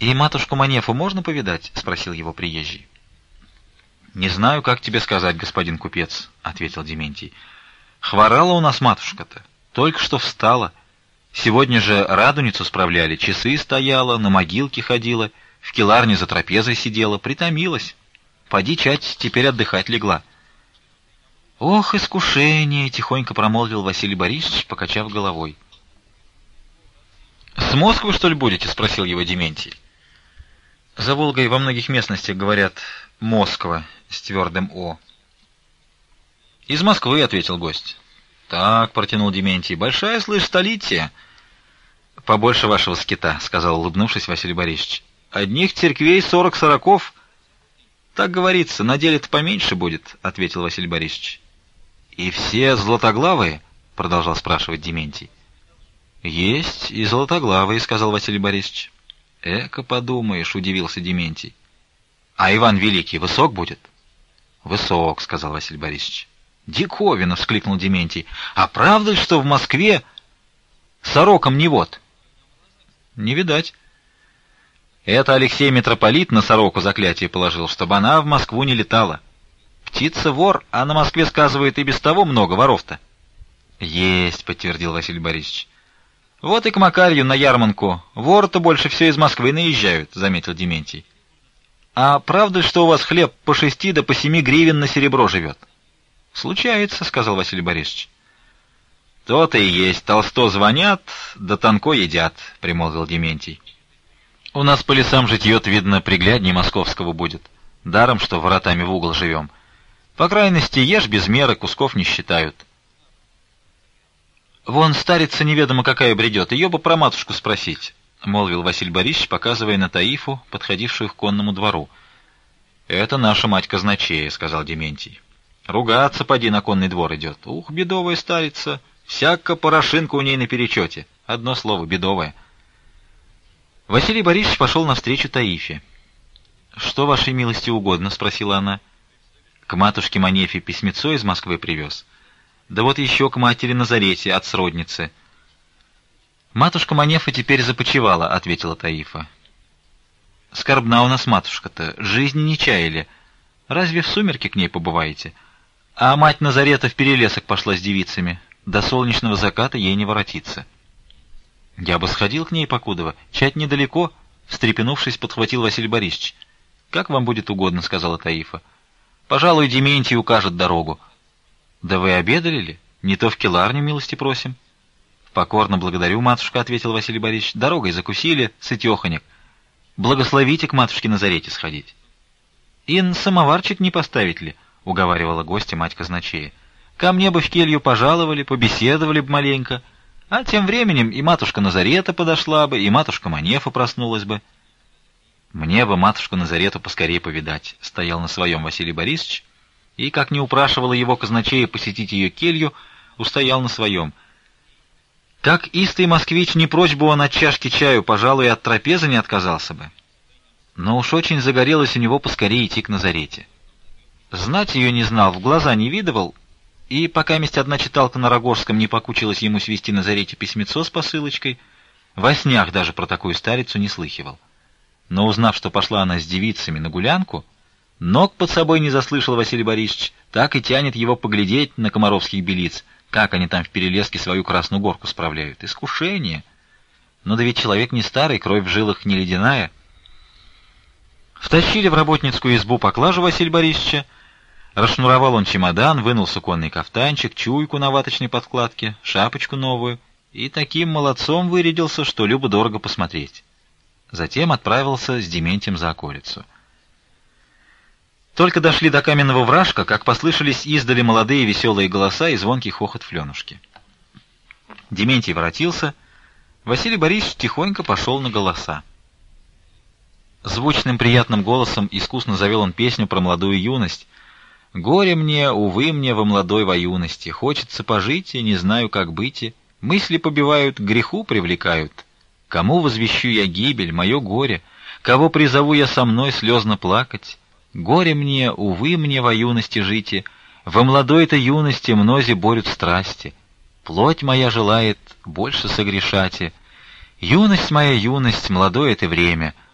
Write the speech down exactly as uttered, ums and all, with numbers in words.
«И матушку Манефу можно повидать?» — спросил его приезжий. «Не знаю, как тебе сказать, господин купец», — ответил Дементий. «Хворала у нас матушка-то, только что встала. Сегодня же радуницу справляли, часы стояла, на могилке ходила, в келарне за трапезой сидела, притомилась. Поди, чать, теперь отдыхать легла». «Ох, искушение!» — тихонько промолвил Василий Борисович, покачав головой. «С Москвы, что ли, будете?» — спросил его Дементий. «За Волгой во многих местностях говорят Москва с твердым «о». «Из Москвы», — ответил гость. «Так», — протянул Дементий, — «большая, слышь, столица». «Побольше вашего скита», — сказал, улыбнувшись, Василий Борисович. «Одних церквей сорок сороков». «Так говорится, на деле-то поменьше будет», — ответил Василий Борисович. «И все златоглавые?» — продолжал спрашивать Дементий. «Есть и златоглавые», — сказал Василий Борисович. «Эка подумаешь», — удивился Дементий. «А Иван Великий высок будет?» «Высок», — сказал Василий Борисович. «Диковина!» — вскликнул Дементий. «А правда ли, что в Москве сорокам не вот?» «Не видать». «Это Алексей митрополит на сороку заклятие положил, чтобы она в Москву не летала. Птица вор, а на Москве, сказывает, и без того много воров-то». «Есть», — подтвердил Василий Борисович. «Вот и к Макарью на ярмарку воры-то больше все из Москвы наезжают», — заметил Дементий. «А правда ли, что у вас хлеб по шести да по семи гривен на серебро живет?» «Случается», — сказал Василий Борисович. «То-то и есть. Толсто звонят, да тонко едят», — примолвил Дементий. «У нас по лесам житье-то, видно, приглядней московского будет. Даром, что воротами в угол живем. По крайности, ешь без меры, кусков не считают». «Вон старица неведомо какая бредет, ее бы про матушку спросить», — молвил Василий Борисович, показывая на Таифу, подходившую к конному двору. «Это наша мать казначея», — сказал Дементий. «Ругаться поди на конный двор идет. Ух, бедовая старица, всяко порошинка у ней наперечете. Одно слово — бедовая». Василий Борисович пошел навстречу Таифе. «Что вашей милости угодно?» — спросила она. «К матушке Манефе письмецо из Москвы привез. Да вот еще к матери Назарете от сродницы». «Матушка Манефа теперь започивала», — ответила Таифа. «Скорбна у нас матушка-то, жизни не чаяли. Разве в сумерки к ней побываете? А мать Назарета в перелесок пошла с девицами. До солнечного заката ей не воротиться». «Я бы сходил к ней, покудова. Чать недалеко», — встрепенувшись, подхватил Василий Борисович. «Как вам будет угодно», — сказала Таифа. «Пожалуй, Дементий укажет дорогу». «Да вы обедали ли? Не то в келарню милости просим». «Покорно благодарю, матушка», — ответил Василий Борисович. «Дорогой закусили, сытеханек. Благословите к матушке Назарете сходить». «Ин самоварчик не поставить ли?» — уговаривала гостя мать казначея. «Ко мне бы в келью пожаловали, побеседовали бы маленько. А тем временем и матушка Назарета подошла бы, и матушка Манефа проснулась бы». «Мне бы матушку Назарету поскорее повидать», — стоял на своем Василий Борисович, и, как не упрашивала его казначея посетить ее келью, устоял на своем. Как истый москвич, не прочь бы он от чашки чаю, пожалуй, и от трапезы не отказался бы. Но уж очень загорелось у него поскорее идти к Назарете. Знать ее не знал, в глаза не видывал, и пока месть одна читалка на Рогожском не покучилась ему свести Назарете письмецо с посылочкой, во снях даже про такую старицу не слыхивал. Но узнав, что пошла она с девицами на гулянку, ног под собой не заслышал Василий Борисович, так и тянет его поглядеть на комаровских белиц, как они там в Перелеске свою Красную Горку справляют. Искушение! Но да ведь человек не старый, кровь в жилах не ледяная. Втащили в работницкую избу поклажу Василия Борисовича, расшнуровал он чемодан, вынул суконный кафтанчик, чуйку на ваточной подкладке, шапочку новую, и таким молодцом вырядился, что любо-дорого посмотреть. Затем отправился с Дементием за околицу. Только дошли до каменного вражка, как послышались издали молодые веселые голоса и звонкий хохот Фленушки. Дементий воротился, Василий Борисович тихонько пошел на голоса. Звучным приятным голосом искусно завел он песню про молодую юность. «Горе мне, увы мне во молодой во юности, хочется пожить, и не знаю, как быть, и мысли побивают, к греху привлекают. Кому возвещу я гибель, мое горе, кого призову я со мной слезно плакать? Горе мне, увы мне во юности жить, во молодой-то юности мнози борют страсти. Плоть моя желает больше согрешать. Юность моя, юность, молодое это время,